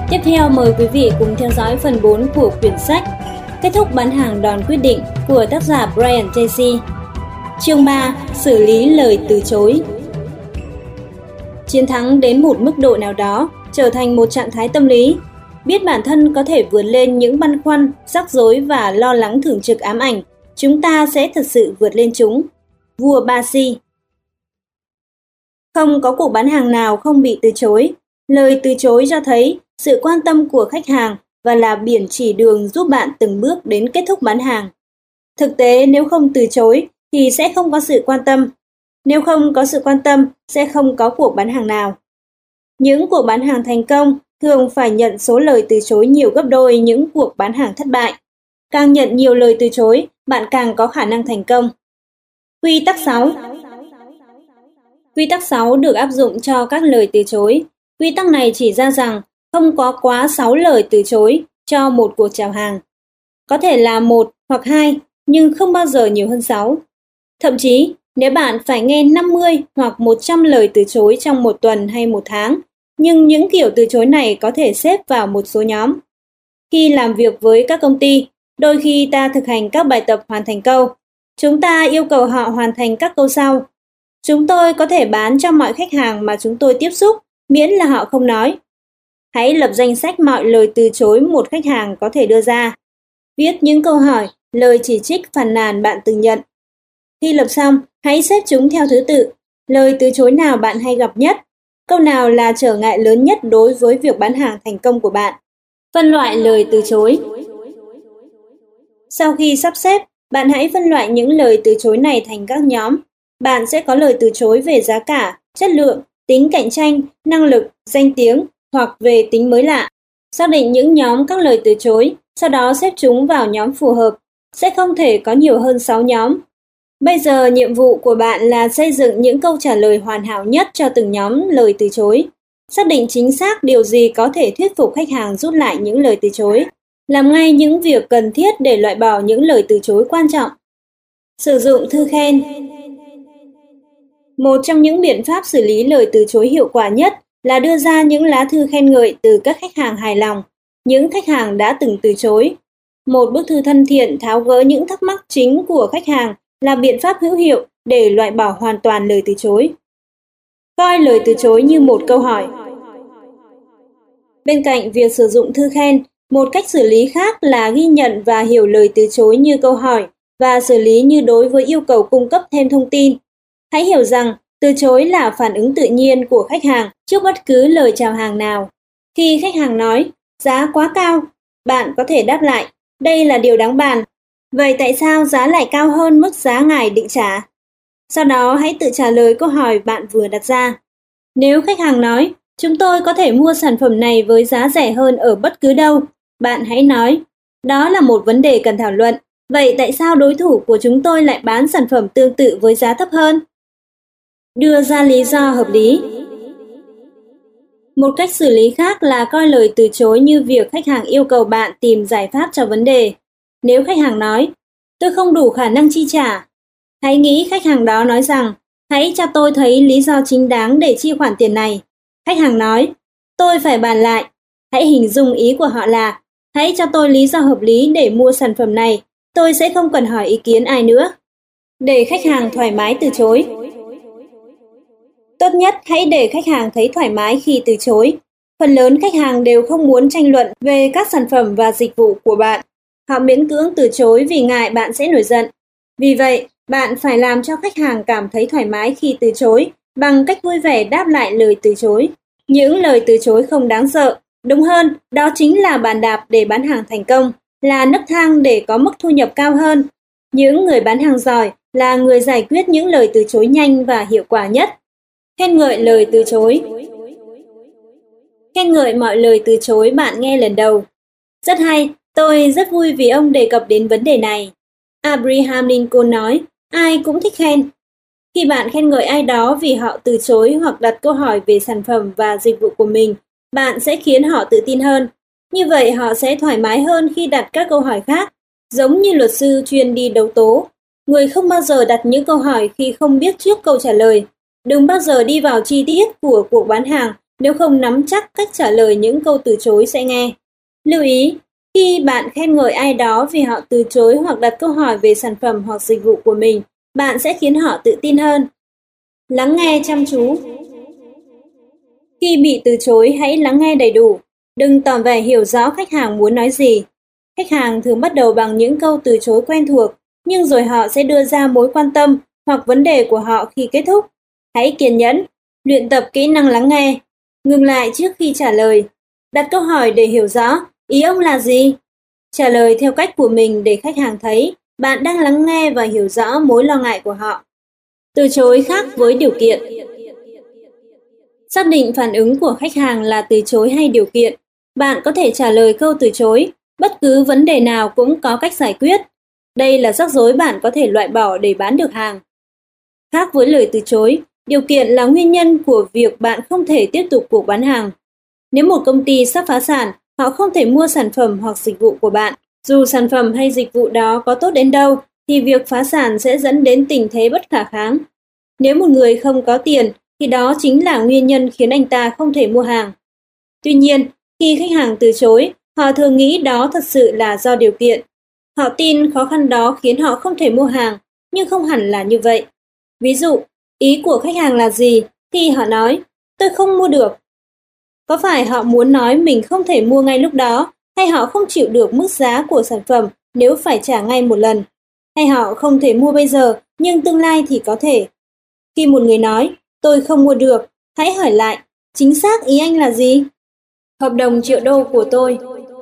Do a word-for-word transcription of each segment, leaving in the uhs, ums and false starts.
Tiếp theo mời quý vị cùng theo dõi phần bốn của quyển sách Kết thúc bán hàng đòn quyết định của tác giả Brian Tracy. Chương ba. Xử lý lời từ chối. Chiến thắng đến một mức độ nào đó trở thành một trạng thái tâm lý. Biết bản thân có thể vượt lên những băn khoăn, rắc rối và lo lắng thường trực ám ảnh, chúng ta sẽ thực sự vượt lên chúng. Vua Ba Si. Không có cuộc bán hàng nào không bị từ chối. Lời từ chối cho thấy sự quan tâm của khách hàng và là biển chỉ đường giúp bạn từng bước đến kết thúc bán hàng. Thực tế, nếu không từ chối thì sẽ không có sự quan tâm. Nếu không có sự quan tâm, sẽ không có cuộc bán hàng nào. Những cuộc bán hàng thành công thường phải nhận số lời từ chối nhiều gấp đôi những cuộc bán hàng thất bại. Càng nhận nhiều lời từ chối, bạn càng có khả năng thành công. Quy tắc sáu. Quy tắc sáu được áp dụng cho các lời từ chối. Quy tắc này chỉ ra rằng không có quá sáu lời từ chối cho một cuộc chào hàng. Có thể là một hoặc hai, nhưng không bao giờ nhiều hơn sáu. Thậm chí, nếu bạn phải nghe năm mươi hoặc một trăm lời từ chối trong một tuần hay một tháng, nhưng những kiểu từ chối này có thể xếp vào một số nhóm. Khi làm việc với các công ty, đôi khi ta thực hành các bài tập hoàn thành câu. Chúng ta yêu cầu họ hoàn thành các câu sau. Chúng tôi có thể bán cho mọi khách hàng mà chúng tôi tiếp xúc, miễn là họ không nói. Hãy lập danh sách mọi lời từ chối một khách hàng có thể đưa ra. Viết những câu hỏi, lời chỉ trích phàn nàn bạn từng nhận. Khi lập xong, hãy xếp chúng theo thứ tự. Lời từ chối nào bạn hay gặp nhất? Câu nào là trở ngại lớn nhất đối với việc bán hàng thành công của bạn? Phân loại lời từ chối. Sau khi sắp xếp, bạn hãy phân loại những lời từ chối này thành các nhóm. Bạn sẽ có lời từ chối về giá cả, chất lượng, tính cạnh tranh, năng lực, danh tiếng hoặc về tính mới lạ. Xác định những nhóm các lời từ chối, sau đó xếp chúng vào nhóm phù hợp. Sẽ không thể có nhiều hơn sáu nhóm. Bây giờ nhiệm vụ của bạn là xây dựng những câu trả lời hoàn hảo nhất cho từng nhóm lời từ chối. Xác định chính xác điều gì có thể thuyết phục khách hàng rút lại những lời từ chối. Làm ngay những việc cần thiết để loại bỏ những lời từ chối quan trọng. Sử dụng thư khen. Một trong những biện pháp xử lý lời từ chối hiệu quả nhất là đưa ra những lá thư khen ngợi từ các khách hàng hài lòng, những khách hàng đã từng từ chối. Một bức thư thân thiện tháo gỡ những thắc mắc chính của khách hàng là biện pháp hữu hiệu để loại bỏ hoàn toàn lời từ chối. Coi lời từ chối như một câu hỏi. Bên cạnh việc sử dụng thư khen, một cách xử lý khác là ghi nhận và hiểu lời từ chối như câu hỏi và xử lý như đối với yêu cầu cung cấp thêm thông tin. Hãy hiểu rằng từ chối là phản ứng tự nhiên của khách hàng trước bất cứ lời chào hàng nào. Khi khách hàng nói, giá quá cao, bạn có thể đáp lại, đây là điều đáng bàn. Vậy tại sao giá lại cao hơn mức giá ngài định trả? Sau đó hãy tự trả lời câu hỏi bạn vừa đặt ra. Nếu khách hàng nói, chúng tôi có thể mua sản phẩm này với giá rẻ hơn ở bất cứ đâu, bạn hãy nói, đó là một vấn đề cần thảo luận. Vậy tại sao đối thủ của chúng tôi lại bán sản phẩm tương tự với giá thấp hơn? Đưa ra lý do hợp lý. Một cách xử lý khác là coi lời từ chối như việc khách hàng yêu cầu bạn tìm giải pháp cho vấn đề. Nếu khách hàng nói, tôi không đủ khả năng chi trả, hãy nghĩ khách hàng đó nói rằng, hãy cho tôi thấy lý do chính đáng để chi khoản tiền này. Khách hàng nói, tôi phải bàn lại. Hãy hình dung ý của họ là, hãy cho tôi lý do hợp lý để mua sản phẩm này, tôi sẽ không cần hỏi ý kiến ai nữa. Để khách hàng thoải mái từ chối. Tốt nhất hãy để khách hàng thấy thoải mái khi từ chối. Phần lớn khách hàng đều không muốn tranh luận về các sản phẩm và dịch vụ của bạn. Họ miễn cưỡng từ chối vì ngại bạn sẽ nổi giận. Vì vậy, bạn phải làm cho khách hàng cảm thấy thoải mái khi từ chối bằng cách vui vẻ đáp lại lời từ chối. Những lời từ chối không đáng sợ. Đúng hơn, đó chính là bàn đạp để bán hàng thành công, là nấc thang để có mức thu nhập cao hơn. Những người bán hàng giỏi là người giải quyết những lời từ chối nhanh và hiệu quả nhất. Khen ngợi lời từ chối. Khen ngợi mọi lời từ chối bạn nghe lần đầu. Rất hay, tôi rất vui vì ông đề cập đến vấn đề này. Abraham Lincoln nói, ai cũng thích khen. Khi bạn khen ngợi ai đó vì họ từ chối hoặc đặt câu hỏi về sản phẩm và dịch vụ của mình, bạn sẽ khiến họ tự tin hơn. Như vậy họ sẽ thoải mái hơn khi đặt các câu hỏi khác, giống như luật sư chuyên đi đấu tố. Người không bao giờ đặt những câu hỏi khi không biết trước câu trả lời. Đừng bao giờ đi vào chi tiết của cuộc bán hàng nếu không nắm chắc cách trả lời những câu từ chối sẽ nghe. Lưu ý, khi bạn khen ngợi ai đó vì họ từ chối hoặc đặt câu hỏi về sản phẩm hoặc dịch vụ của mình, bạn sẽ khiến họ tự tin hơn. Lắng nghe chăm chú. Khi bị từ chối, hãy lắng nghe đầy đủ. Đừng tỏ vẻ hiểu rõ khách hàng muốn nói gì. Khách hàng thường bắt đầu bằng những câu từ chối quen thuộc, nhưng rồi họ sẽ đưa ra mối quan tâm hoặc vấn đề của họ khi kết thúc. Hãy kiên nhẫn, luyện tập kỹ năng lắng nghe. Ngừng lại trước khi trả lời. Đặt câu hỏi để hiểu rõ, ý ông là gì? Trả lời theo cách của mình để khách hàng thấy bạn đang lắng nghe và hiểu rõ mối lo ngại của họ. Từ chối khác với điều kiện. Xác định phản ứng của khách hàng là từ chối hay điều kiện. Bạn có thể trả lời câu từ chối, bất cứ vấn đề nào cũng có cách giải quyết. Đây là rắc rối bạn có thể loại bỏ để bán được hàng. Khác với lời từ chối, điều kiện là nguyên nhân của việc bạn không thể tiếp tục cuộc bán hàng. Nếu một công ty sắp phá sản, họ không thể mua sản phẩm hoặc dịch vụ của bạn. Dù sản phẩm hay dịch vụ đó có tốt đến đâu, thì việc phá sản sẽ dẫn đến tình thế bất khả kháng. Nếu một người không có tiền, thì đó chính là nguyên nhân khiến anh ta không thể mua hàng. Tuy nhiên, khi khách hàng từ chối, họ thường nghĩ đó thật sự là do điều kiện. Họ tin khó khăn đó khiến họ không thể mua hàng, nhưng không hẳn là như vậy. Ví dụ, ý của khách hàng là gì thì họ nói, tôi không mua được. Có phải họ muốn nói mình không thể mua ngay lúc đó, hay họ không chịu được mức giá của sản phẩm nếu phải trả ngay một lần? Hay họ không thể mua bây giờ, nhưng tương lai thì có thể? Khi một người nói, tôi không mua được, hãy hỏi lại, chính xác ý anh là gì? Hợp đồng triệu đô của tôi.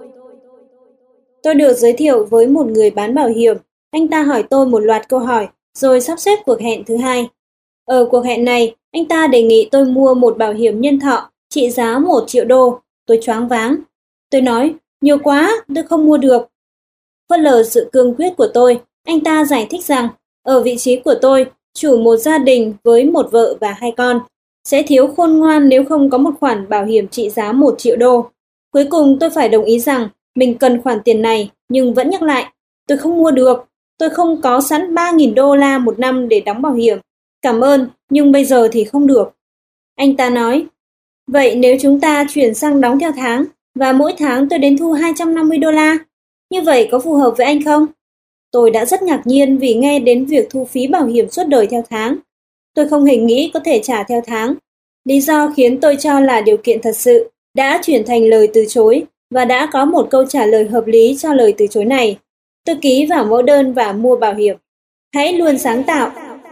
Tôi được giới thiệu với một người bán bảo hiểm. Anh ta hỏi tôi một loạt câu hỏi, rồi sắp xếp cuộc hẹn thứ hai. Ở cuộc hẹn này, anh ta đề nghị tôi mua một bảo hiểm nhân thọ trị giá một triệu đô. Tôi choáng váng. Tôi nói, nhiều quá, tôi không mua được. Phớt lờ sự cương quyết của tôi, anh ta giải thích rằng, ở vị trí của tôi, chủ một gia đình với một vợ và hai con, sẽ thiếu khôn ngoan nếu không có một khoản bảo hiểm trị giá một triệu đô. Cuối cùng tôi phải đồng ý rằng mình cần khoản tiền này, nhưng vẫn nhắc lại, tôi không mua được, tôi không có sẵn ba nghìn đô la một năm để đóng bảo hiểm. Cảm ơn, nhưng bây giờ thì không được. Anh ta nói, vậy nếu chúng ta chuyển sang đóng theo tháng, và mỗi tháng tôi đến thu hai trăm năm mươi đô la, như vậy có phù hợp với anh không? Tôi đã rất ngạc nhiên vì nghe đến việc thu phí bảo hiểm suốt đời theo tháng. Tôi không hề nghĩ có thể trả theo tháng. Lý do khiến tôi cho là điều kiện thật sự đã chuyển thành lời từ chối và đã có một câu trả lời hợp lý cho lời từ chối này. Tôi ký vào mẫu đơn và mua bảo hiểm. Hãy luôn sáng tạo.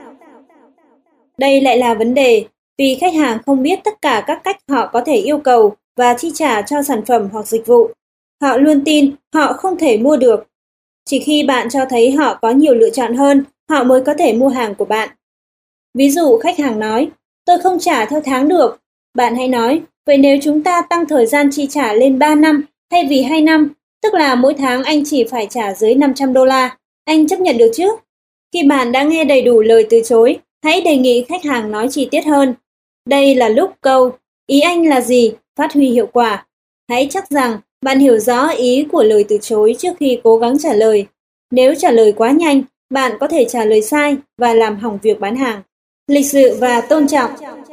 Đây lại là vấn đề vì khách hàng không biết tất cả các cách họ có thể yêu cầu và chi trả cho sản phẩm hoặc dịch vụ. Họ luôn tin họ không thể mua được. Chỉ khi bạn cho thấy họ có nhiều lựa chọn hơn, họ mới có thể mua hàng của bạn. Ví dụ khách hàng nói, tôi không trả theo tháng được. Bạn hãy nói, vậy nếu chúng ta tăng thời gian chi trả lên ba năm thay vì hai năm, tức là mỗi tháng anh chỉ phải trả dưới năm trăm đô la, anh chấp nhận được chứ? Khi bạn đã nghe đầy đủ lời từ chối, hãy đề nghị khách hàng nói chi tiết hơn. Đây là lúc câu, ý anh là gì, phát huy hiệu quả. Hãy chắc rằng bạn hiểu rõ ý của lời từ chối trước khi cố gắng trả lời. Nếu trả lời quá nhanh, bạn có thể trả lời sai và làm hỏng việc bán hàng. Lịch sự và tôn trọng.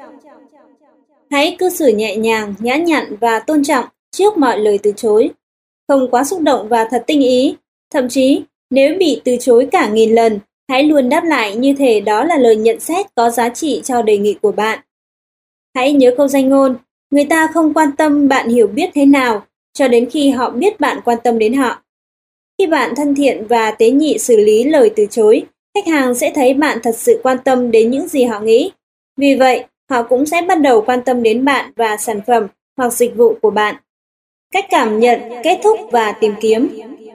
Hãy cư xử nhẹ nhàng, nhã nhặn và tôn trọng trước mọi lời từ chối. Không quá xúc động và thật tinh ý. Thậm chí, nếu bị từ chối cả nghìn lần, hãy luôn đáp lại như thể đó là lời nhận xét có giá trị cho đề nghị của bạn. Hãy nhớ câu danh ngôn, người ta không quan tâm bạn hiểu biết thế nào, cho đến khi họ biết bạn quan tâm đến họ. Khi bạn thân thiện và tế nhị xử lý lời từ chối, khách hàng sẽ thấy bạn thật sự quan tâm đến những gì họ nghĩ. Vì vậy, họ cũng sẽ bắt đầu quan tâm đến bạn và sản phẩm hoặc dịch vụ của bạn. Cách cảm nhận, kết thúc và tìm kiếm.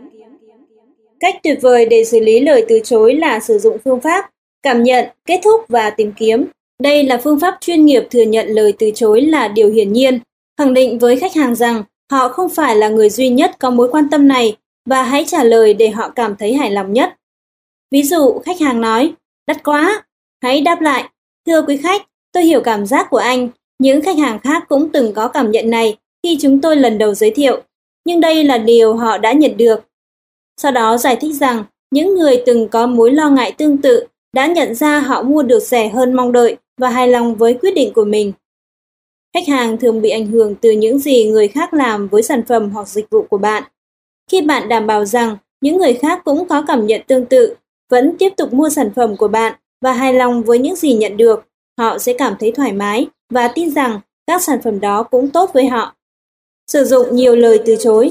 Cách tuyệt vời để xử lý lời từ chối là sử dụng phương pháp cảm nhận, kết thúc và tìm kiếm. Đây là phương pháp chuyên nghiệp thừa nhận lời từ chối là điều hiển nhiên, khẳng định với khách hàng rằng họ không phải là người duy nhất có mối quan tâm này và hãy trả lời để họ cảm thấy hài lòng nhất. Ví dụ, khách hàng nói, đắt quá. Hãy đáp lại, thưa quý khách, tôi hiểu cảm giác của anh. Những khách hàng khác cũng từng có cảm nhận này khi chúng tôi lần đầu giới thiệu, nhưng đây là điều họ đã nhận được. Sau đó giải thích rằng, những người từng có mối lo ngại tương tự đã nhận ra họ mua được rẻ hơn mong đợi và hài lòng với quyết định của mình. Khách hàng thường bị ảnh hưởng từ những gì người khác làm với sản phẩm hoặc dịch vụ của bạn. Khi bạn đảm bảo rằng những người khác cũng có cảm nhận tương tự, vẫn tiếp tục mua sản phẩm của bạn và hài lòng với những gì nhận được, họ sẽ cảm thấy thoải mái và tin rằng các sản phẩm đó cũng tốt với họ. Sử dụng nhiều lời từ chối.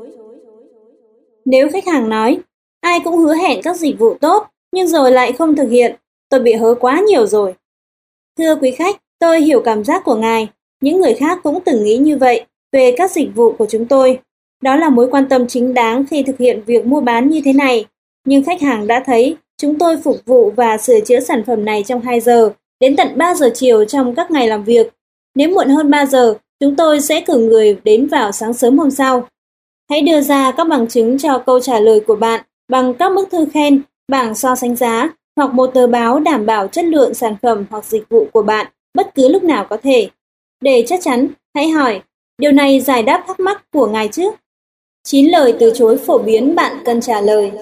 Nếu khách hàng nói, ai cũng hứa hẹn các dịch vụ tốt, nhưng rồi lại không thực hiện, tôi bị hớ quá nhiều rồi. Thưa quý khách, tôi hiểu cảm giác của ngài. Những người khác cũng từng nghĩ như vậy về các dịch vụ của chúng tôi. Đó là mối quan tâm chính đáng khi thực hiện việc mua bán như thế này. Nhưng khách hàng đã thấy chúng tôi phục vụ và sửa chữa sản phẩm này trong hai giờ, đến tận ba giờ chiều trong các ngày làm việc. Nếu muộn hơn ba giờ, chúng tôi sẽ cử người đến vào sáng sớm hôm sau. Hãy đưa ra các bằng chứng cho câu trả lời của bạn bằng các bức thư khen, bảng so sánh giá hoặc một tờ báo đảm bảo chất lượng sản phẩm hoặc dịch vụ của bạn bất cứ lúc nào có thể. Để chắc chắn, hãy hỏi, điều này giải đáp thắc mắc của ngài chứ? chín lời từ chối phổ biến bạn cần trả lời.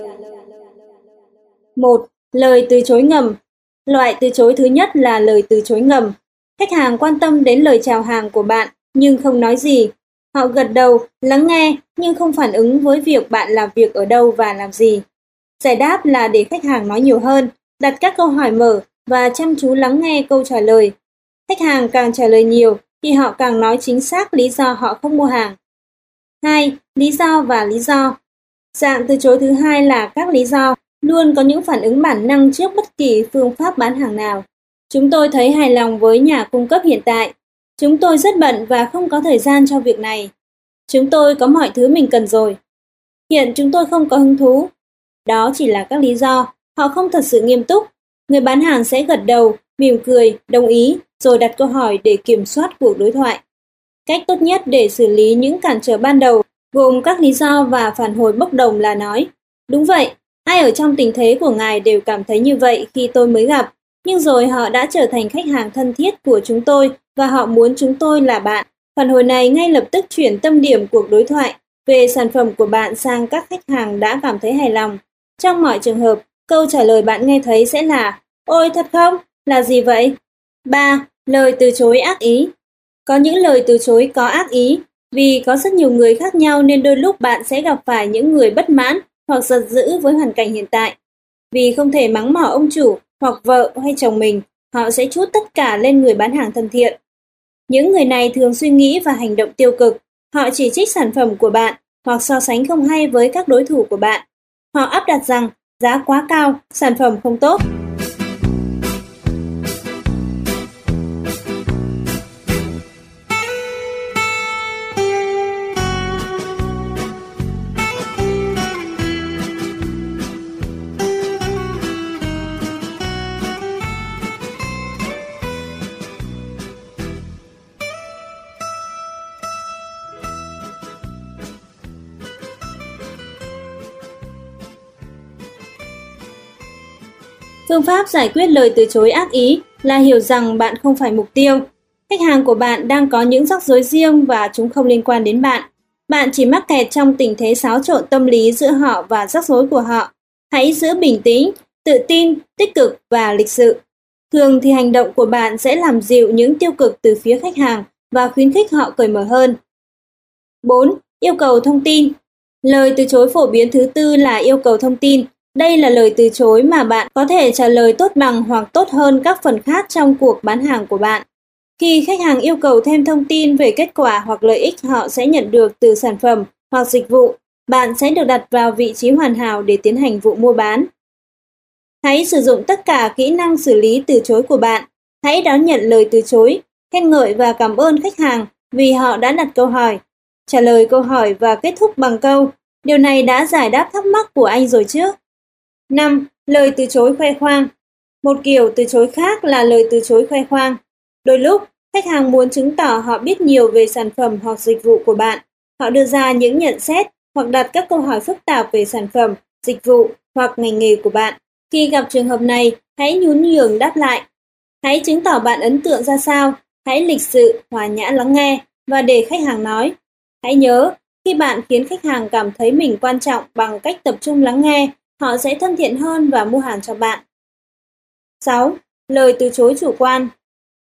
một. Lời từ chối ngầm. Loại từ chối thứ nhất là lời từ chối ngầm. Khách hàng quan tâm đến lời chào hàng của bạn nhưng không nói gì. Họ gật đầu, lắng nghe nhưng không phản ứng với việc bạn làm việc ở đâu và làm gì. Giải đáp là để khách hàng nói nhiều hơn, đặt các câu hỏi mở và chăm chú lắng nghe câu trả lời. Khách hàng càng trả lời nhiều thì họ càng nói chính xác lý do họ không mua hàng. hai. Lý do và lý do. Dạng từ chối thứ hai là các lý do, luôn có những phản ứng bản năng trước bất kỳ phương pháp bán hàng nào. Chúng tôi thấy hài lòng với nhà cung cấp hiện tại. Chúng tôi rất bận và không có thời gian cho việc này. Chúng tôi có mọi thứ mình cần rồi. Hiện chúng tôi không có hứng thú. Đó chỉ là các lý do, họ không thật sự nghiêm túc. Người bán hàng sẽ gật đầu, mỉm cười, đồng ý, rồi đặt câu hỏi để kiểm soát cuộc đối thoại. Cách tốt nhất để xử lý những cản trở ban đầu gồm các lý do và phản hồi bốc đồng là nói, đúng vậy, ai ở trong tình thế của ngài đều cảm thấy như vậy khi tôi mới gặp, nhưng rồi họ đã trở thành khách hàng thân thiết của chúng tôi và họ muốn chúng tôi là bạn. Phản hồi này ngay lập tức chuyển tâm điểm cuộc đối thoại về sản phẩm của bạn sang các khách hàng đã cảm thấy hài lòng. Trong mọi trường hợp, câu trả lời bạn nghe thấy sẽ là, ôi thật không? Là gì vậy? ba. Lời từ chối ác ý. Có những lời từ chối có ác ý. Vì có rất nhiều người khác nhau nên đôi lúc bạn sẽ gặp phải những người bất mãn hoặc giận dữ với hoàn cảnh hiện tại. Vì không thể mắng mỏ ông chủ hoặc vợ hay chồng mình, họ sẽ trút tất cả lên người bán hàng thân thiện. Những người này thường suy nghĩ và hành động tiêu cực. Họ chỉ trích sản phẩm của bạn hoặc so sánh không hay với các đối thủ của bạn. Họ áp đặt rằng giá quá cao, sản phẩm không tốt. Phương pháp giải quyết lời từ chối ác ý là hiểu rằng bạn không phải mục tiêu. Khách hàng của bạn đang có những rắc rối riêng và chúng không liên quan đến bạn. Bạn chỉ mắc kẹt trong tình thế xáo trộn tâm lý giữa họ và rắc rối của họ. Hãy giữ bình tĩnh, tự tin, tích cực và lịch sự. Thường thì hành động của bạn sẽ làm dịu những tiêu cực từ phía khách hàng và khuyến khích họ cởi mở hơn. bốn. Yêu cầu thông tin. Lời từ chối phổ biến thứ tư là yêu cầu thông tin. Đây là lời từ chối mà bạn có thể trả lời tốt bằng hoặc tốt hơn các phần khác trong cuộc bán hàng của bạn. Khi khách hàng yêu cầu thêm thông tin về kết quả hoặc lợi ích họ sẽ nhận được từ sản phẩm hoặc dịch vụ, bạn sẽ được đặt vào vị trí hoàn hảo để tiến hành vụ mua bán. Hãy sử dụng tất cả kỹ năng xử lý từ chối của bạn. Hãy đón nhận lời từ chối, khen ngợi và cảm ơn khách hàng vì họ đã đặt câu hỏi. Trả lời câu hỏi và kết thúc bằng câu, điều này đã giải đáp thắc mắc của anh rồi chứ. năm. Lời từ chối khoe khoang. Một kiểu từ chối khác là lời từ chối khoe khoang. Đôi lúc, khách hàng muốn chứng tỏ họ biết nhiều về sản phẩm hoặc dịch vụ của bạn. Họ đưa ra những nhận xét hoặc đặt các câu hỏi phức tạp về sản phẩm, dịch vụ hoặc ngành nghề của bạn. Khi gặp trường hợp này, hãy nhún nhường đáp lại. Hãy chứng tỏ bạn ấn tượng ra sao. Hãy lịch sự, hòa nhã lắng nghe và để khách hàng nói. Hãy nhớ, khi bạn khiến khách hàng cảm thấy mình quan trọng bằng cách tập trung lắng nghe, họ sẽ thân thiện hơn và mua hàng cho bạn. sáu. Lời từ chối chủ quan.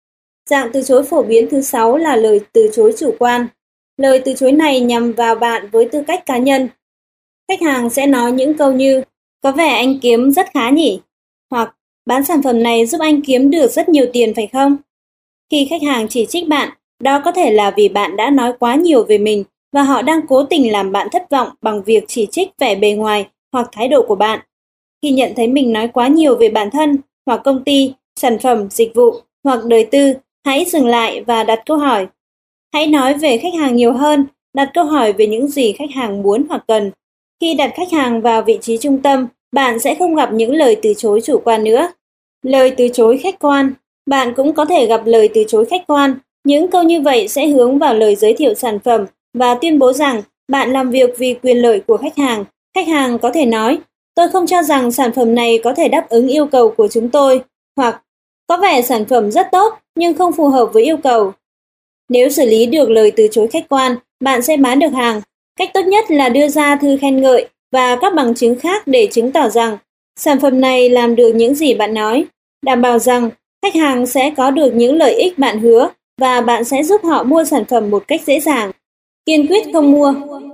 Dạng từ chối phổ biến thứ sáu là lời từ chối chủ quan. Lời từ chối này nhằm vào bạn với tư cách cá nhân. Khách hàng sẽ nói những câu như có vẻ anh kiếm rất khá nhỉ? Hoặc bán sản phẩm này giúp anh kiếm được rất nhiều tiền phải không? Khi khách hàng chỉ trích bạn, đó có thể là vì bạn đã nói quá nhiều về mình và họ đang cố tình làm bạn thất vọng bằng việc chỉ trích vẻ bề ngoài hoặc thái độ của bạn. Khi nhận thấy mình nói quá nhiều về bản thân hoặc công ty, sản phẩm, dịch vụ hoặc đời tư, hãy dừng lại và đặt câu hỏi. Hãy nói về khách hàng nhiều hơn, đặt câu hỏi về những gì khách hàng muốn hoặc cần. Khi đặt khách hàng vào vị trí trung tâm, bạn sẽ không gặp những lời từ chối chủ quan nữa. Lời từ chối khách quan. Bạn cũng có thể gặp lời từ chối khách quan. Những câu như vậy sẽ hướng vào lời giới thiệu sản phẩm và tuyên bố rằng bạn làm việc vì quyền lợi của khách hàng. Khách hàng có thể nói, tôi không cho rằng sản phẩm này có thể đáp ứng yêu cầu của chúng tôi, hoặc có vẻ sản phẩm rất tốt nhưng không phù hợp với yêu cầu. Nếu xử lý được lời từ chối khách quan, bạn sẽ bán được hàng. Cách tốt nhất là đưa ra thư khen ngợi và các bằng chứng khác để chứng tỏ rằng sản phẩm này làm được những gì bạn nói, đảm bảo rằng khách hàng sẽ có được những lợi ích bạn hứa và bạn sẽ giúp họ mua sản phẩm một cách dễ dàng. Kiên quyết không mua.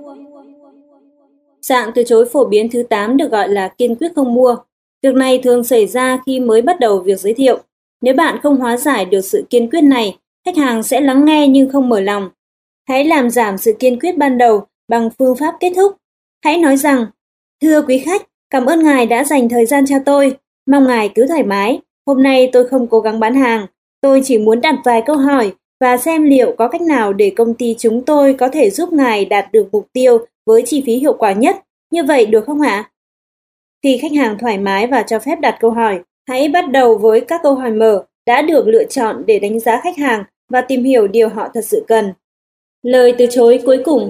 Dạng từ chối phổ biến thứ tám được gọi là kiên quyết không mua. Việc này thường xảy ra khi mới bắt đầu việc giới thiệu. Nếu bạn không hóa giải được sự kiên quyết này, khách hàng sẽ lắng nghe nhưng không mở lòng. Hãy làm giảm sự kiên quyết ban đầu bằng phương pháp kết thúc. Hãy nói rằng, thưa quý khách, cảm ơn ngài đã dành thời gian cho tôi. Mong ngài cứ thoải mái. Hôm nay tôi không cố gắng bán hàng. Tôi chỉ muốn đặt vài câu hỏi và xem liệu có cách nào để công ty chúng tôi có thể giúp ngài đạt được mục tiêu với chi phí hiệu quả nhất. Như vậy được không ạ? Khi khách hàng thoải mái và cho phép đặt câu hỏi, hãy bắt đầu với các câu hỏi mở đã được lựa chọn để đánh giá khách hàng và tìm hiểu điều họ thật sự cần. Lời từ chối cuối cùng.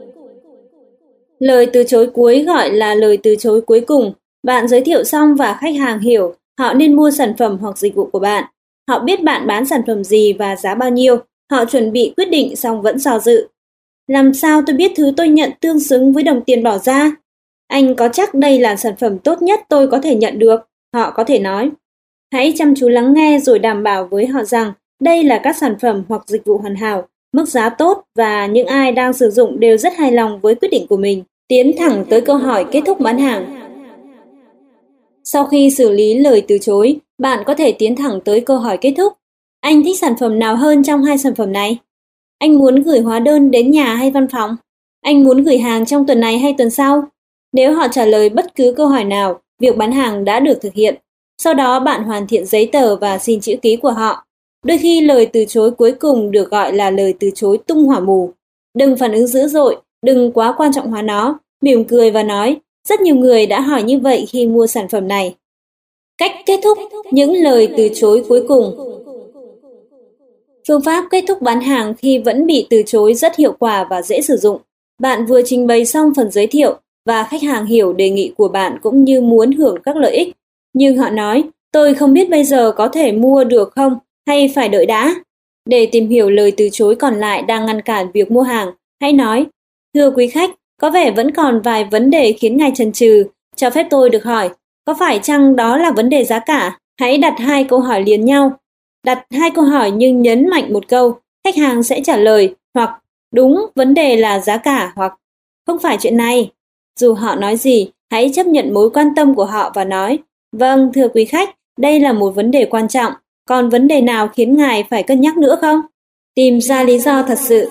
Lời từ chối cuối gọi là lời từ chối cuối cùng. Bạn giới thiệu xong và khách hàng hiểu họ nên mua sản phẩm hoặc dịch vụ của bạn. Họ biết bạn bán sản phẩm gì và giá bao nhiêu. Họ chuẩn bị quyết định xong vẫn do dự. Làm sao tôi biết thứ tôi nhận tương xứng với đồng tiền bỏ ra? Anh có chắc đây là sản phẩm tốt nhất tôi có thể nhận được? Họ có thể nói. Hãy chăm chú lắng nghe rồi đảm bảo với họ rằng đây là các sản phẩm hoặc dịch vụ hoàn hảo, mức giá tốt và những ai đang sử dụng đều rất hài lòng với quyết định của mình. Tiến thẳng tới câu hỏi kết thúc bán hàng. Sau khi xử lý lời từ chối, bạn có thể tiến thẳng tới câu hỏi kết thúc. Anh thích sản phẩm nào hơn trong hai sản phẩm này? Anh muốn gửi hóa đơn đến nhà hay văn phòng? Anh muốn gửi hàng trong tuần này hay tuần sau? Nếu họ trả lời bất cứ câu hỏi nào, việc bán hàng đã được thực hiện. Sau đó bạn hoàn thiện giấy tờ và xin chữ ký của họ. Đôi khi lời từ chối cuối cùng được gọi là lời từ chối tung hỏa mù. Đừng phản ứng dữ dội, đừng quá quan trọng hóa nó, mỉm cười và nói, rất nhiều người đã hỏi như vậy khi mua sản phẩm này. Cách kết thúc những lời từ chối cuối cùng. Phương pháp kết thúc bán hàng khi vẫn bị từ chối rất hiệu quả và dễ sử dụng. Bạn vừa trình bày xong phần giới thiệu và khách hàng hiểu đề nghị của bạn cũng như muốn hưởng các lợi ích. Nhưng họ nói, tôi không biết bây giờ có thể mua được không hay phải đợi đã. Để tìm hiểu lời từ chối còn lại đang ngăn cản việc mua hàng, hãy nói, thưa quý khách, có vẻ vẫn còn vài vấn đề khiến ngài chần chừ, cho phép tôi được hỏi, có phải chăng đó là vấn đề giá cả? Hãy đặt hai câu hỏi liền nhau. Đặt hai câu hỏi nhưng nhấn mạnh một câu, khách hàng sẽ trả lời hoặc đúng, vấn đề là giá cả hoặc không phải chuyện này. Dù họ nói gì, hãy chấp nhận mối quan tâm của họ và nói, vâng, thưa quý khách, đây là một vấn đề quan trọng, còn vấn đề nào khiến ngài phải cân nhắc nữa không? Tìm ra lý do thật sự.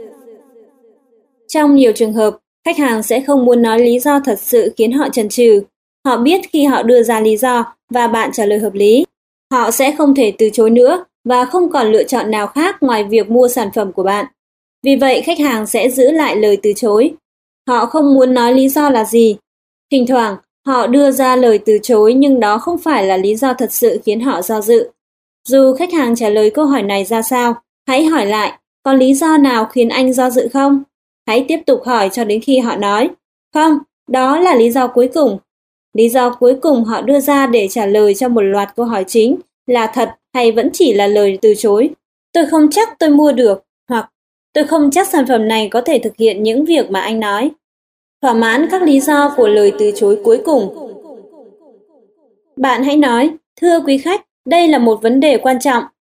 Trong nhiều trường hợp, khách hàng sẽ không muốn nói lý do thật sự khiến họ chần chừ. Họ biết khi họ đưa ra lý do và bạn trả lời hợp lý, họ sẽ không thể từ chối nữa và không còn lựa chọn nào khác ngoài việc mua sản phẩm của bạn. Vì vậy, khách hàng sẽ giữ lại lời từ chối. Họ không muốn nói lý do là gì. Thỉnh thoảng, họ đưa ra lời từ chối nhưng đó không phải là lý do thật sự khiến họ do dự. Dù khách hàng trả lời câu hỏi này ra sao, hãy hỏi lại, có lý do nào khiến anh do dự không? Hãy tiếp tục hỏi cho đến khi họ nói, không, đó là lý do cuối cùng. Lý do cuối cùng họ đưa ra để trả lời cho một loạt câu hỏi chính là thật hay vẫn chỉ là lời từ chối. Tôi không chắc tôi mua được, hoặc tôi không chắc sản phẩm này có thể thực hiện những việc mà anh nói. Thỏa mãn các lý do của lời từ chối cuối cùng. Bạn hãy nói, thưa quý khách, đây là một vấn đề quan trọng,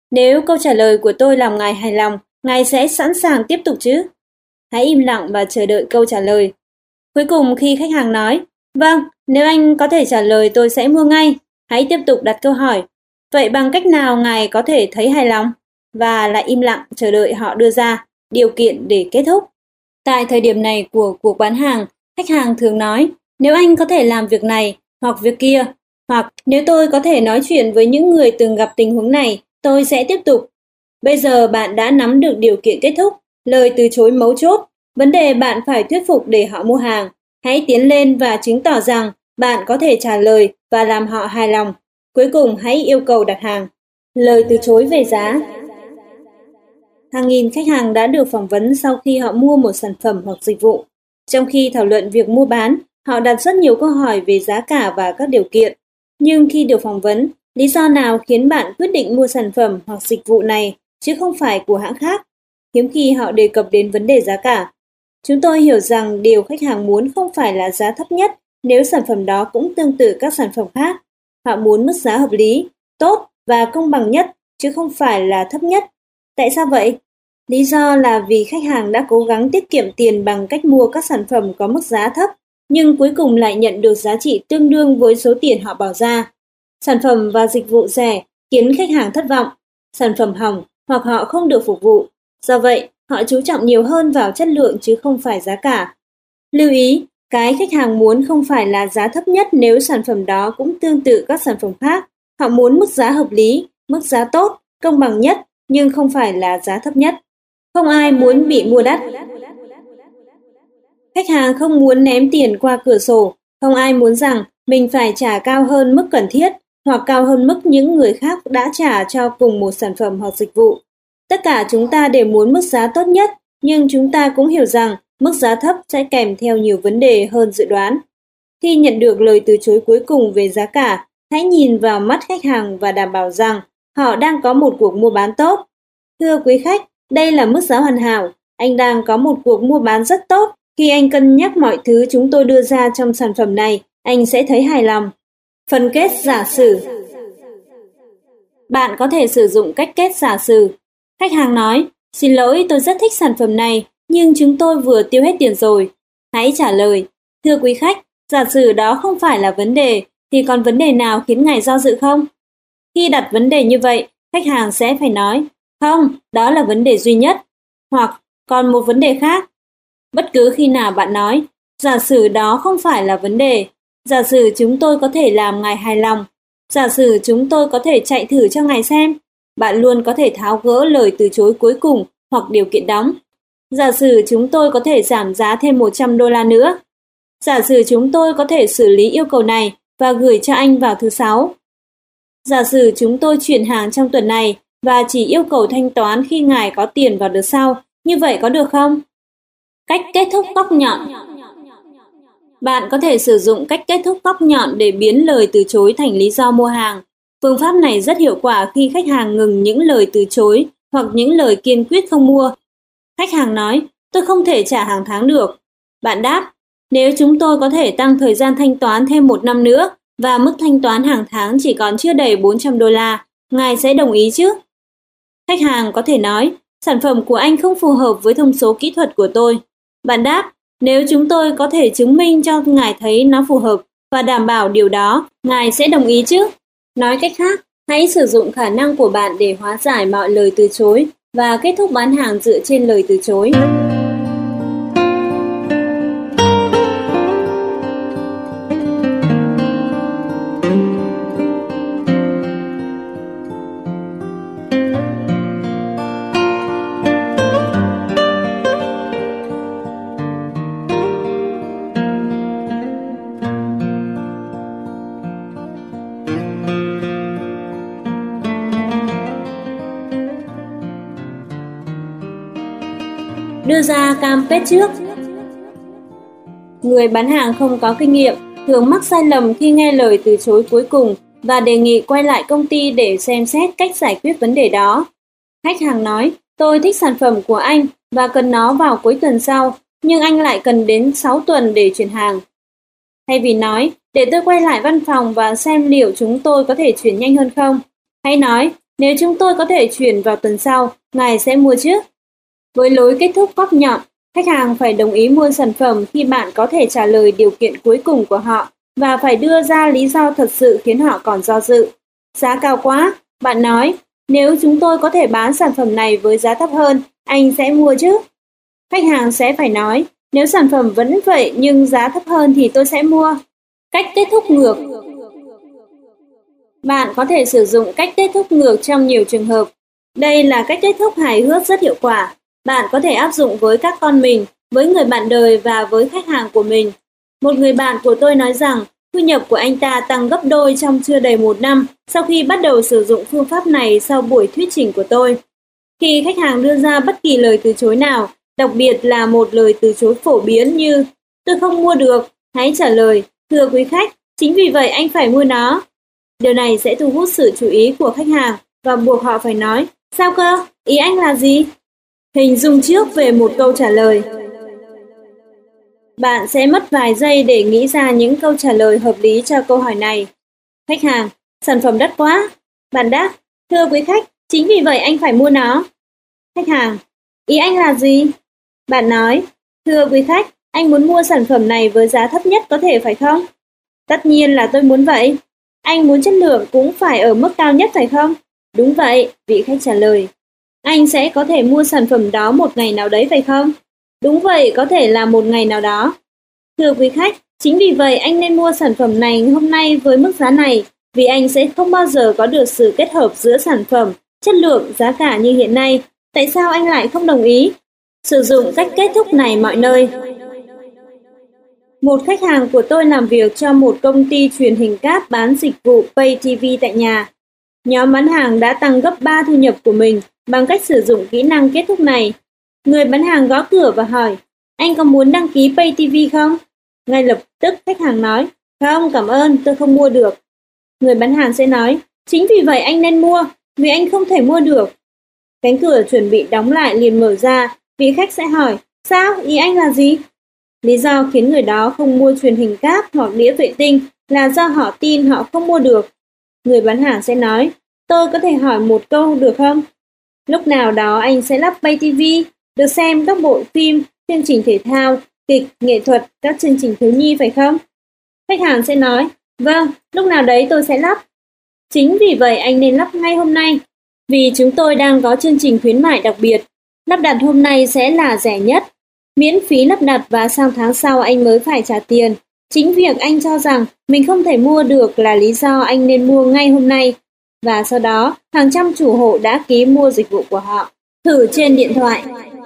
Nếu câu trả lời của tôi làm ngài hài lòng, ngài sẽ sẵn sàng tiếp tục chứ? Hãy im lặng và chờ đợi câu trả lời. Cuối cùng khi khách hàng nói, vâng, nếu anh có thể trả lời tôi sẽ mua ngay, hãy tiếp tục đặt câu hỏi, vậy bằng cách nào ngài có thể thấy hài lòng? Và lại im lặng chờ đợi họ đưa ra điều kiện để kết thúc. Tại thời điểm này của cuộc bán hàng, khách hàng thường nói, nếu anh có thể làm việc này hoặc việc kia, hoặc nếu tôi có thể nói chuyện với những người từng gặp tình huống này, tôi sẽ tiếp tục. Bây giờ bạn đã nắm được điều kiện kết thúc, lời từ chối mấu chốt, vấn đề bạn phải thuyết phục để họ mua hàng. Hãy tiến lên và chứng tỏ rằng bạn có thể trả lời và làm họ hài lòng. Cuối cùng hãy yêu cầu đặt hàng. Lời từ chối về giá. Hàng nghìn khách hàng đã được phỏng vấn sau khi họ mua một sản phẩm hoặc dịch vụ. Trong khi thảo luận việc mua bán, họ đặt rất nhiều câu hỏi về giá cả và các điều kiện. Nhưng khi được phỏng vấn, lý do nào khiến bạn quyết định mua sản phẩm hoặc dịch vụ này chứ không phải của hãng khác? Hiếm khi họ đề cập đến vấn đề giá cả. Chúng tôi hiểu rằng điều khách hàng muốn không phải là giá thấp nhất nếu sản phẩm đó cũng tương tự các sản phẩm khác. Họ muốn mức giá hợp lý, tốt và công bằng nhất, chứ không phải là thấp nhất. Tại sao vậy? Lý do là vì khách hàng đã cố gắng tiết kiệm tiền bằng cách mua các sản phẩm có mức giá thấp, nhưng cuối cùng lại nhận được giá trị tương đương với số tiền họ bỏ ra. Sản phẩm và dịch vụ rẻ khiến khách hàng thất vọng, sản phẩm hỏng hoặc họ không được phục vụ. Do vậy, họ chú trọng nhiều hơn vào chất lượng chứ không phải giá cả. Lưu ý, cái khách hàng muốn không phải là giá thấp nhất nếu sản phẩm đó cũng tương tự các sản phẩm khác. Họ muốn mức giá hợp lý, mức giá tốt, công bằng nhất, nhưng không phải là giá thấp nhất. Không ai muốn bị mua đắt. Khách hàng không muốn ném tiền qua cửa sổ. Không ai muốn rằng mình phải trả cao hơn mức cần thiết hoặc cao hơn mức những người khác đã trả cho cùng một sản phẩm hoặc dịch vụ. Tất cả chúng ta đều muốn mức giá tốt nhất, nhưng chúng ta cũng hiểu rằng mức giá thấp sẽ kèm theo nhiều vấn đề hơn dự đoán. Khi nhận được lời từ chối cuối cùng về giá cả, hãy nhìn vào mắt khách hàng và đảm bảo rằng họ đang có một cuộc mua bán tốt. Thưa quý khách, đây là mức giá hoàn hảo. Anh đang có một cuộc mua bán rất tốt. Khi anh cân nhắc mọi thứ chúng tôi đưa ra trong sản phẩm này, anh sẽ thấy hài lòng. Phân kết giả sử. Bạn có thể sử dụng cách kết giả sử. Khách hàng nói, xin lỗi tôi rất thích sản phẩm này, nhưng chúng tôi vừa tiêu hết tiền rồi. Hãy trả lời, thưa quý khách, giả sử đó không phải là vấn đề, thì còn vấn đề nào khiến ngài do dự không? Khi đặt vấn đề như vậy, khách hàng sẽ phải nói, không, đó là vấn đề duy nhất, hoặc còn một vấn đề khác. Bất cứ khi nào bạn nói, giả sử đó không phải là vấn đề, giả sử chúng tôi có thể làm ngài hài lòng, giả sử chúng tôi có thể chạy thử cho ngài xem, bạn luôn có thể tháo gỡ lời từ chối cuối cùng hoặc điều kiện đóng. Giả sử chúng tôi có thể giảm giá thêm một trăm đô la nữa. Giả sử chúng tôi có thể xử lý yêu cầu này và gửi cho anh vào thứ sáu. Giả sử chúng tôi chuyển hàng trong tuần này và chỉ yêu cầu thanh toán khi ngài có tiền vào đợt sau, như vậy có được không? Cách kết thúc góc nhọn. Bạn có thể sử dụng cách kết thúc góc nhọn để biến lời từ chối thành lý do mua hàng. Phương pháp này rất hiệu quả khi khách hàng ngừng những lời từ chối hoặc những lời kiên quyết không mua. Khách hàng nói, tôi không thể trả hàng tháng được. Bạn đáp, nếu chúng tôi có thể tăng thời gian thanh toán thêm một năm nữa và mức thanh toán hàng tháng chỉ còn chưa đầy bốn trăm đô la, ngài sẽ đồng ý chứ? Khách hàng có thể nói, sản phẩm của anh không phù hợp với thông số kỹ thuật của tôi. Bạn đáp, nếu chúng tôi có thể chứng minh cho ngài thấy nó phù hợp và đảm bảo điều đó, ngài sẽ đồng ý chứ? Nói cách khác, hãy sử dụng khả năng của bạn để hóa giải mọi lời từ chối và kết thúc bán hàng dựa trên lời từ chối. Đưa ra cam kết trước. Người bán hàng không có kinh nghiệm thường mắc sai lầm khi nghe lời từ chối cuối cùng và đề nghị quay lại công ty để xem xét cách giải quyết vấn đề đó. Khách hàng nói, tôi thích sản phẩm của anh và cần nó vào cuối tuần sau, nhưng anh lại cần đến sáu tuần để chuyển hàng. Thay vì nói, để tôi quay lại văn phòng và xem liệu chúng tôi có thể chuyển nhanh hơn không, hãy nói, Nếu chúng tôi có thể chuyển vào tuần sau, ngài sẽ mua chứ? Với lối kết thúc góc nhọn, khách hàng phải đồng ý mua sản phẩm khi bạn có thể trả lời điều kiện cuối cùng của họ và phải đưa ra lý do thật sự khiến họ còn do dự. Giá cao quá, bạn nói, nếu chúng tôi có thể bán sản phẩm này với giá thấp hơn, anh sẽ mua chứ? Khách hàng sẽ phải nói, nếu sản phẩm vẫn vậy nhưng giá thấp hơn thì tôi sẽ mua. Cách kết thúc ngược. Bạn có thể sử dụng cách kết thúc ngược trong nhiều trường hợp. Đây là cách kết thúc hài hước rất hiệu quả. Bạn có thể áp dụng với các con mình, với người bạn đời và với khách hàng của mình. Một người bạn của tôi nói rằng thu nhập của anh ta tăng gấp đôi trong chưa đầy một năm sau khi bắt đầu sử dụng phương pháp này sau buổi thuyết trình của tôi. Khi khách hàng đưa ra bất kỳ lời từ chối nào, đặc biệt là một lời từ chối phổ biến như tôi không mua được, hãy trả lời, thưa quý khách, chính vì vậy anh phải mua nó. Điều này sẽ thu hút sự chú ý của khách hàng và buộc họ phải nói, sao cơ, ý anh là gì? Hình dung trước về một câu trả lời. Bạn sẽ mất vài giây để nghĩ ra những câu trả lời hợp lý cho câu hỏi này. Khách hàng, sản phẩm đắt quá. Bạn đáp, thưa quý khách, chính vì vậy anh phải mua nó. Khách hàng, ý anh là gì? Bạn nói, thưa quý khách, anh muốn mua sản phẩm này với giá thấp nhất có thể phải không? Tất nhiên là tôi muốn vậy. Anh muốn chất lượng cũng phải ở mức cao nhất phải không? Đúng vậy, vị khách trả lời. Anh sẽ có thể mua sản phẩm đó một ngày nào đấy phải không? Đúng vậy, có thể là một ngày nào đó. Thưa quý khách, chính vì vậy anh nên mua sản phẩm này hôm nay với mức giá này, vì anh sẽ không bao giờ có được sự kết hợp giữa sản phẩm, chất lượng, giá cả như hiện nay. Tại sao anh lại không đồng ý? Sử dụng cách kết thúc này mọi nơi. Một khách hàng của tôi làm việc cho một công ty truyền hình cáp bán dịch vụ Pay ti vi tại nhà. Nhóm bán hàng đã tăng gấp ba thu nhập của mình bằng cách sử dụng kỹ năng kết thúc này. Người bán hàng gõ cửa và hỏi, anh có muốn đăng ký Pay ti vi không? Ngay lập tức khách hàng nói, không cảm ơn, tôi không mua được. Người bán hàng sẽ nói, chính vì vậy anh nên mua, vì anh không thể mua được. Cánh cửa chuẩn bị đóng lại liền mở ra, vị khách sẽ hỏi, sao, ý anh là gì? Lý do khiến người đó không mua truyền hình cáp hoặc đĩa vệ tinh là do họ tin họ không mua được. Người bán hàng sẽ nói, tôi có thể hỏi một câu được không? Lúc nào đó anh sẽ lắp Pay ti vi, được xem các bộ phim, chương trình thể thao, kịch, nghệ thuật, các chương trình thiếu nhi phải không? Khách hàng sẽ nói, vâng, lúc nào đấy tôi sẽ lắp. Chính vì vậy anh nên lắp ngay hôm nay, vì chúng tôi đang có chương trình khuyến mại đặc biệt. Lắp đặt hôm nay sẽ là rẻ nhất, miễn phí lắp đặt và sang tháng sau anh mới phải trả tiền. Chính việc anh cho rằng mình không thể mua được là lý do anh nên mua ngay hôm nay. Và sau đó, hàng trăm chủ hộ đã ký mua dịch vụ của họ. Thử trên điện thoại.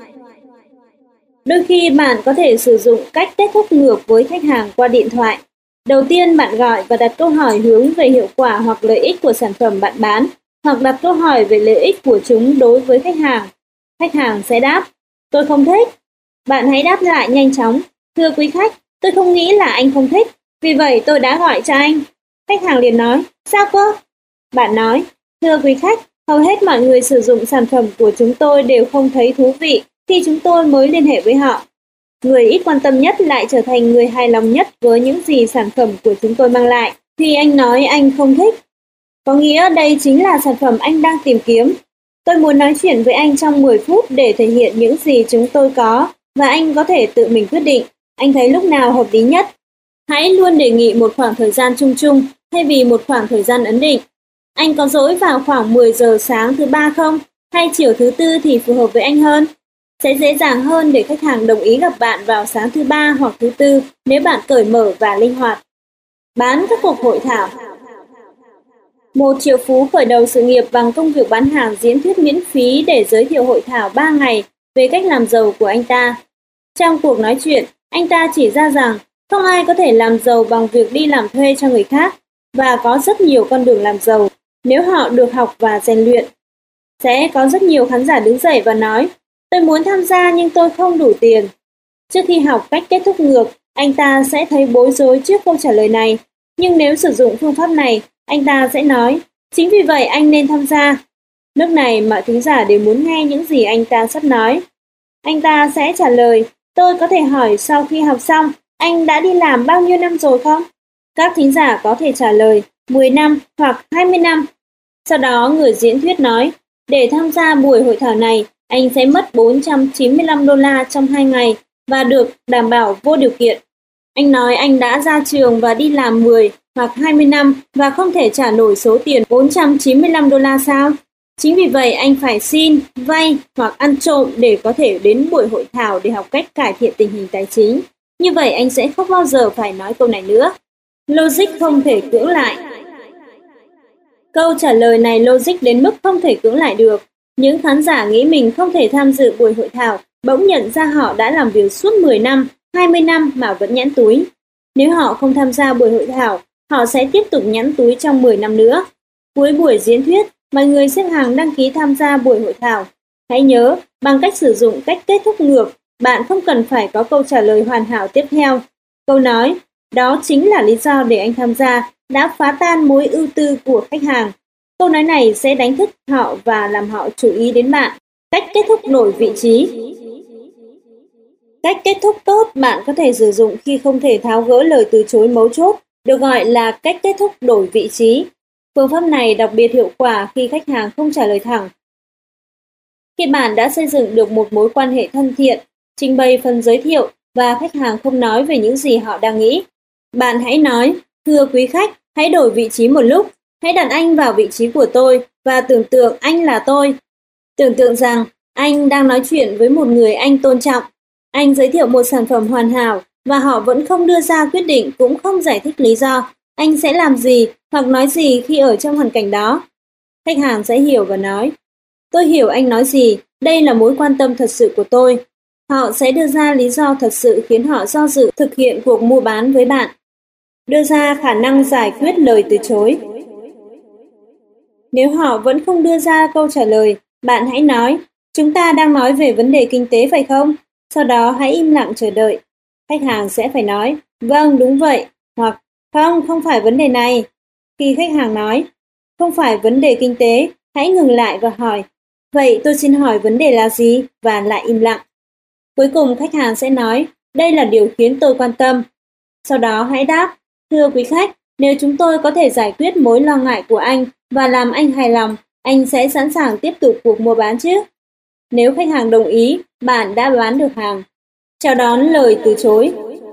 Đôi khi bạn có thể sử dụng cách kết thúc ngược với khách hàng qua điện thoại. Đầu tiên bạn gọi và đặt câu hỏi hướng về hiệu quả hoặc lợi ích của sản phẩm bạn bán, hoặc đặt câu hỏi về lợi ích của chúng đối với khách hàng. Khách hàng sẽ đáp, tôi không thích. Bạn hãy đáp lại nhanh chóng, thưa quý khách, tôi không nghĩ là anh không thích, vì vậy tôi đã gọi cho anh. Khách hàng liền nói, sao cơ? Bạn nói, thưa quý khách, hầu hết mọi người sử dụng sản phẩm của chúng tôi đều không thấy thú vị khi chúng tôi mới liên hệ với họ. Người ít quan tâm nhất lại trở thành người hài lòng nhất với những gì sản phẩm của chúng tôi mang lại. Khi anh nói anh không thích, có nghĩa đây chính là sản phẩm anh đang tìm kiếm. Tôi muốn nói chuyện với anh trong mười phút để thể hiện những gì chúng tôi có, và anh có thể tự mình quyết định, anh thấy lúc nào hợp lý nhất. Hãy luôn đề nghị một khoảng thời gian chung chung thay vì một khoảng thời gian ấn định. Anh có rỗi vào khoảng mười giờ sáng thứ ba không? Hay chiều thứ tư thì phù hợp với anh hơn? Sẽ dễ dàng hơn để khách hàng đồng ý gặp bạn vào sáng thứ ba hoặc thứ tư nếu bạn cởi mở và linh hoạt. Bán các cuộc hội thảo. Một triệu phú khởi đầu sự nghiệp bằng công việc bán hàng diễn thuyết miễn phí để giới thiệu hội thảo ba ngày về cách làm giàu của anh ta. Trong cuộc nói chuyện, anh ta chỉ ra rằng không ai có thể làm giàu bằng việc đi làm thuê cho người khác, và có rất nhiều con đường làm giàu nếu họ được học và rèn luyện. Sẽ có rất nhiều khán giả đứng dậy và nói, tôi muốn tham gia nhưng tôi không đủ tiền. Trước khi học cách kết thúc ngược, anh ta sẽ thấy bối rối trước câu trả lời này. Nhưng nếu sử dụng phương pháp này, anh ta sẽ nói, chính vì vậy anh nên tham gia. Lúc này mọi thính giả đều muốn nghe những gì anh ta sắp nói. Anh ta sẽ trả lời, tôi có thể hỏi sau khi học xong, anh đã đi làm bao nhiêu năm rồi không? Các thính giả có thể trả lời, mười năm hoặc hai mươi năm. Sau đó người diễn thuyết nói, để tham gia buổi hội thảo này, anh sẽ mất bốn trăm chín mươi lăm đô la trong hai ngày và được đảm bảo vô điều kiện. Anh nói anh đã ra trường và đi làm mười hoặc hai mươi năm và không thể trả nổi số tiền bốn trăm chín mươi lăm đô la sao? Chính vì vậy anh phải xin, vay hoặc ăn trộm để có thể đến buổi hội thảo để học cách cải thiện tình hình tài chính. Như vậy anh sẽ không bao giờ phải nói câu này nữa. Logic không thể cưỡng lại. Câu trả lời này logic đến mức không thể cưỡng lại được. Những khán giả nghĩ mình không thể tham dự buổi hội thảo bỗng nhận ra họ đã làm việc suốt mười năm, hai mươi năm mà vẫn nhẵn túi. Nếu họ không tham gia buổi hội thảo, họ sẽ tiếp tục nhẵn túi trong mười năm nữa. Cuối buổi diễn thuyết, mọi người xếp hàng đăng ký tham gia buổi hội thảo. Hãy nhớ, bằng cách sử dụng cách kết thúc ngược, bạn không cần phải có câu trả lời hoàn hảo tiếp theo. Câu nói, đó chính là lý do để anh tham gia, đã phá tan mối ưu tư của khách hàng. Câu nói này sẽ đánh thức họ và làm họ chú ý đến bạn. Cách kết thúc đổi vị trí. Cách kết thúc tốt bạn có thể sử dụng khi không thể tháo gỡ lời từ chối mấu chốt, được gọi là cách kết thúc đổi vị trí. Phương pháp này đặc biệt hiệu quả khi khách hàng không trả lời thẳng. Khi bạn đã xây dựng được một mối quan hệ thân thiện, trình bày phần giới thiệu và khách hàng không nói về những gì họ đang nghĩ, bạn hãy nói, thưa quý khách, hãy đổi vị trí một lúc, hãy đặt anh vào vị trí của tôi và tưởng tượng anh là tôi. Tưởng tượng rằng anh đang nói chuyện với một người anh tôn trọng. Anh giới thiệu một sản phẩm hoàn hảo và họ vẫn không đưa ra quyết định cũng không giải thích lý do. Anh sẽ làm gì hoặc nói gì khi ở trong hoàn cảnh đó? Khách hàng sẽ hiểu và nói, tôi hiểu anh nói gì, đây là mối quan tâm thật sự của tôi. Họ sẽ đưa ra lý do thật sự khiến họ do dự thực hiện cuộc mua bán với bạn. Đưa ra khả năng giải quyết lời từ chối. Nếu họ vẫn không đưa ra câu trả lời, bạn hãy nói, chúng ta đang nói về vấn đề kinh tế phải không? Sau đó hãy im lặng chờ đợi. Khách hàng sẽ phải nói, vâng đúng vậy, hoặc không, không phải vấn đề này. Khi khách hàng nói, không phải vấn đề kinh tế, hãy ngừng lại và hỏi, vậy tôi xin hỏi vấn đề là gì? Và lại im lặng. Cuối cùng khách hàng sẽ nói, đây là điều khiến tôi quan tâm. Sau đó hãy đáp, thưa quý khách, nếu chúng tôi có thể giải quyết mối lo ngại của anh và làm anh hài lòng, anh sẽ sẵn sàng tiếp tục cuộc mua bán chứ? Nếu khách hàng đồng ý, bạn đã bán được hàng. Chào đón lời từ chối.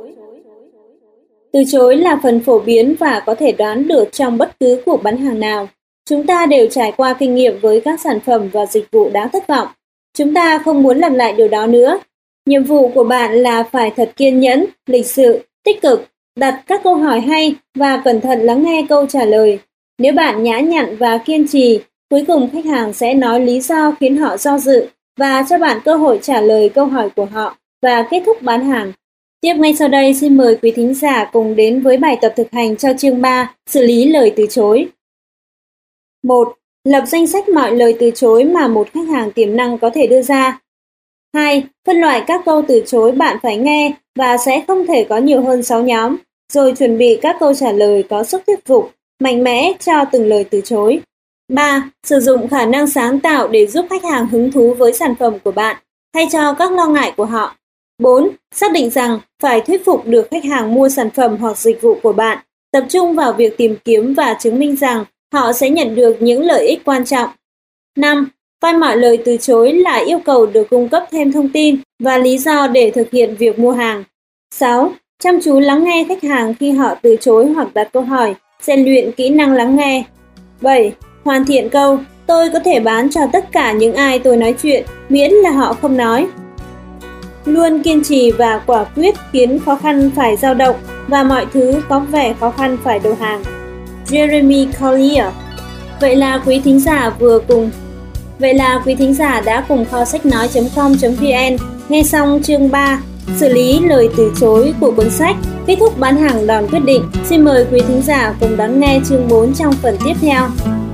Từ chối là phần phổ biến và có thể đoán được trong bất cứ cuộc bán hàng nào. Chúng ta đều trải qua kinh nghiệm với các sản phẩm và dịch vụ đáng thất vọng. Chúng ta không muốn lặp lại điều đó nữa. Nhiệm vụ của bạn là phải thật kiên nhẫn, lịch sự, tích cực, đặt các câu hỏi hay và cẩn thận lắng nghe câu trả lời. Nếu bạn nhã nhặn và kiên trì, cuối cùng khách hàng sẽ nói lý do khiến họ do dự và cho bạn cơ hội trả lời câu hỏi của họ và kết thúc bán hàng. Tiếp ngay sau đây xin mời quý thính giả cùng đến với bài tập thực hành cho chương ba, xử lý lời từ chối. một. Lập danh sách mọi lời từ chối mà một khách hàng tiềm năng có thể đưa ra. hai. Phân loại các câu từ chối bạn phải nghe và sẽ không thể có nhiều hơn sáu nhóm, rồi chuẩn bị các câu trả lời có sức thuyết phục, mạnh mẽ cho từng lời từ chối. ba. Sử dụng khả năng sáng tạo để giúp khách hàng hứng thú với sản phẩm của bạn, thay cho các lo ngại của họ. bốn. Xác định rằng phải thuyết phục được khách hàng mua sản phẩm hoặc dịch vụ của bạn, tập trung vào việc tìm kiếm và chứng minh rằng họ sẽ nhận được những lợi ích quan trọng. năm. Coi mọi lời từ chối là yêu cầu được cung cấp thêm thông tin và lý do để thực hiện việc mua hàng. sáu. Chăm chú lắng nghe khách hàng khi họ từ chối hoặc đặt câu hỏi, rèn luyện kỹ năng lắng nghe. bảy. Hoàn thiện câu, tôi có thể bán cho tất cả những ai tôi nói chuyện, miễn là họ không nói. Luôn kiên trì và quả quyết khiến khó khăn phải dao động và mọi thứ có vẻ khó khăn phải đầu hàng. Jeremy Collier. Vậy là quý thính giả vừa cùng Vậy là quý thính giả đã cùng kho sách nói chấm com chấm vn nghe xong chương ba, xử lý lời từ chối của cuốn sách Kết thúc bán hàng đòn quyết định. Xin mời quý thính giả cùng đón nghe chương bốn trong phần tiếp theo.